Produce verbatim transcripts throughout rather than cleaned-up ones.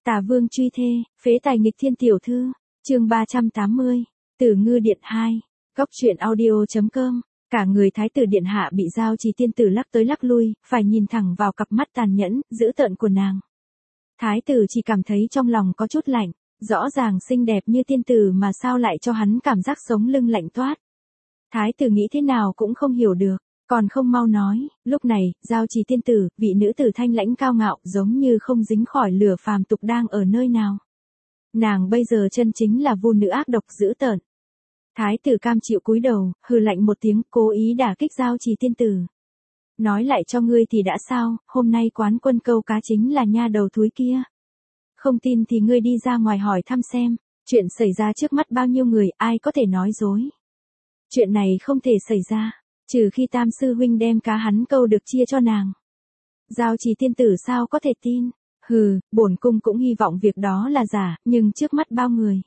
Tả Vương truy thê, phế tài nghịch thiên tiểu thư, chương ba trăm tám mươi, Tử Ngư Điện hai, góc truyện audio.com. Cả người thái tử điện hạ bị Giao Trì tiên tử lắc tới lắc lui, phải nhìn thẳng vào cặp mắt tàn nhẫn, dữ tợn của nàng. Thái tử chỉ cảm thấy trong lòng có chút lạnh, rõ ràng xinh đẹp như tiên tử mà sao lại cho hắn cảm giác sống lưng lạnh toát. Thái tử nghĩ thế nào cũng không hiểu được, còn không mau nói. Lúc này, Giao Trì tiên tử, vị nữ tử thanh lãnh cao ngạo, giống như không dính khỏi lửa phàm tục đang ở nơi nào. Nàng bây giờ chân chính là vu nữ ác độc dữ tợn. Thái tử cam chịu cúi đầu, hừ lạnh một tiếng, cố ý đả kích Giao Trì tiên tử. Nói lại cho ngươi thì đã sao, hôm nay quán quân câu cá chính là nha đầu thúi kia. Không tin thì ngươi đi ra ngoài hỏi thăm xem, chuyện xảy ra trước mắt bao nhiêu người, ai có thể nói dối. Chuyện này không thể xảy ra, trừ khi Tam sư huynh đem cá hắn câu được chia cho nàng. Giao Trì tiên tử sao có thể tin, hừ, bổn cung cũng hy vọng việc đó là giả, nhưng trước mắt bao người.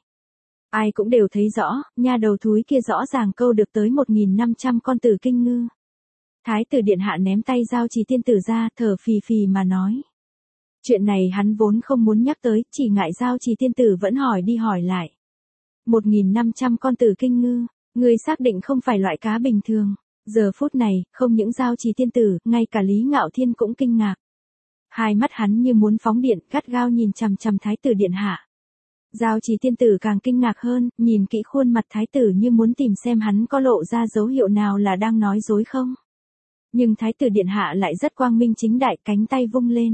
Ai cũng đều thấy rõ, nha đầu thúi kia rõ ràng câu được tới một nghìn năm trăm con tử kinh ngư. Thái tử điện hạ ném tay Giao Trì tiên tử ra, thở phì phì mà nói. Chuyện này hắn vốn không muốn nhắc tới, chỉ ngại Giao Trì tiên tử vẫn hỏi đi hỏi lại. một nghìn năm trăm con tử kinh ngư, người xác định không phải loại cá bình thường. Giờ phút này, không những Giao Trì tiên tử, ngay cả Lý Ngạo Thiên cũng kinh ngạc. Hai mắt hắn như muốn phóng điện, gắt gao nhìn chằm chằm thái tử điện hạ. Giao Trì tiên tử càng kinh ngạc hơn, nhìn kỹ khuôn mặt thái tử như muốn tìm xem hắn có lộ ra dấu hiệu nào là đang nói dối không. Nhưng thái tử điện hạ lại rất quang minh chính đại, cánh tay vung lên.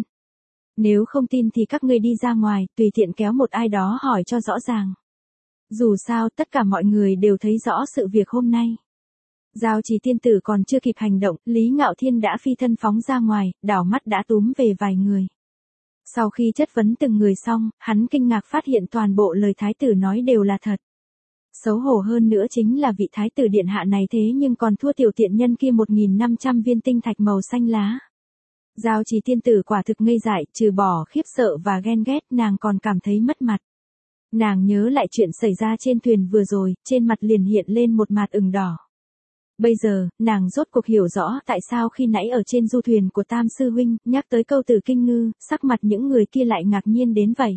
Nếu không tin thì các ngươi đi ra ngoài, tùy tiện kéo một ai đó hỏi cho rõ ràng. Dù sao, tất cả mọi người đều thấy rõ sự việc hôm nay. Giao Trì tiên tử còn chưa kịp hành động, Lý Ngạo Thiên đã phi thân phóng ra ngoài, đảo mắt đã túm về vài người. Sau khi chất vấn từng người xong, hắn kinh ngạc phát hiện toàn bộ lời thái tử nói đều là thật. Xấu hổ hơn nữa chính là vị thái tử điện hạ này thế nhưng còn thua tiểu tiện nhân kia một nghìn năm trăm viên tinh thạch màu xanh lá. Giao Trì tiên tử quả thực ngây dại, trừ bỏ khiếp sợ và ghen ghét, nàng còn cảm thấy mất mặt. Nàng nhớ lại chuyện xảy ra trên thuyền vừa rồi, trên mặt liền hiện lên một mạt ửng đỏ. Bây giờ, nàng rốt cuộc hiểu rõ tại sao khi nãy ở trên du thuyền của Tam sư huynh, nhắc tới câu tử kinh ngư, sắc mặt những người kia lại ngạc nhiên đến vậy.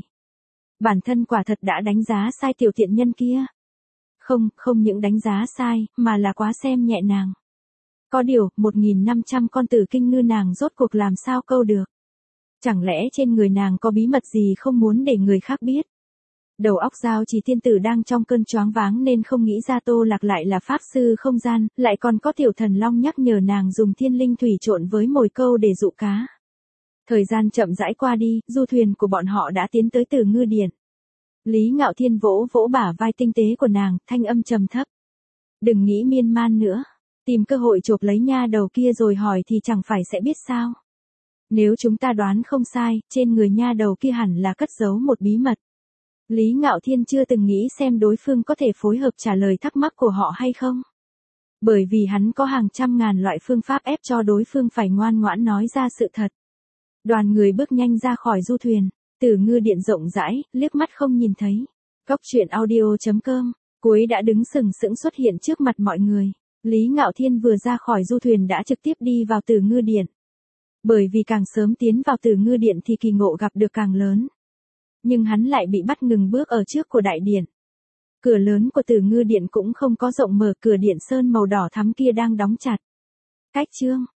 Bản thân quả thật đã đánh giá sai tiểu tiện nhân kia. Không, không những đánh giá sai, mà là quá xem nhẹ nàng. Có điều, một nghìn năm trăm con tử kinh ngư nàng rốt cuộc làm sao câu được. Chẳng lẽ trên người nàng có bí mật gì không muốn để người khác biết. Đầu óc Giao Trì tiên tử đang trong cơn choáng váng nên không nghĩ ra Tô Lạc lại là pháp sư không gian, lại còn có tiểu thần long nhắc nhở nàng dùng thiên linh thủy trộn với mồi câu để dụ cá. Thời gian chậm rãi qua đi, du thuyền của bọn họ đã tiến tới Tử Ngư Điện. Lý Ngạo Thiên vỗ vỗ bả vai tinh tế của nàng, thanh âm trầm thấp. Đừng nghĩ miên man nữa, tìm cơ hội chộp lấy nha đầu kia rồi hỏi thì chẳng phải sẽ biết sao. Nếu chúng ta đoán không sai, trên người nha đầu kia hẳn là cất giấu một bí mật. Lý Ngạo Thiên chưa từng nghĩ xem đối phương có thể phối hợp trả lời thắc mắc của họ hay không. Bởi vì hắn có hàng trăm ngàn loại phương pháp ép cho đối phương phải ngoan ngoãn nói ra sự thật. Đoàn người bước nhanh ra khỏi du thuyền, Tử Ngư Điện rộng rãi, liếc mắt không nhìn thấy. Góc truyện audio.com, cuối đã đứng sừng sững xuất hiện trước mặt mọi người. Lý Ngạo Thiên vừa ra khỏi du thuyền đã trực tiếp đi vào Tử Ngư Điện. Bởi vì càng sớm tiến vào Tử Ngư Điện thì kỳ ngộ gặp được càng lớn. Nhưng hắn lại bị bắt ngừng bước ở trước của đại điện. Cửa lớn của Tử Ngư Điện cũng không có rộng mở, cửa điện sơn màu đỏ thắm kia đang đóng chặt. Cách chương,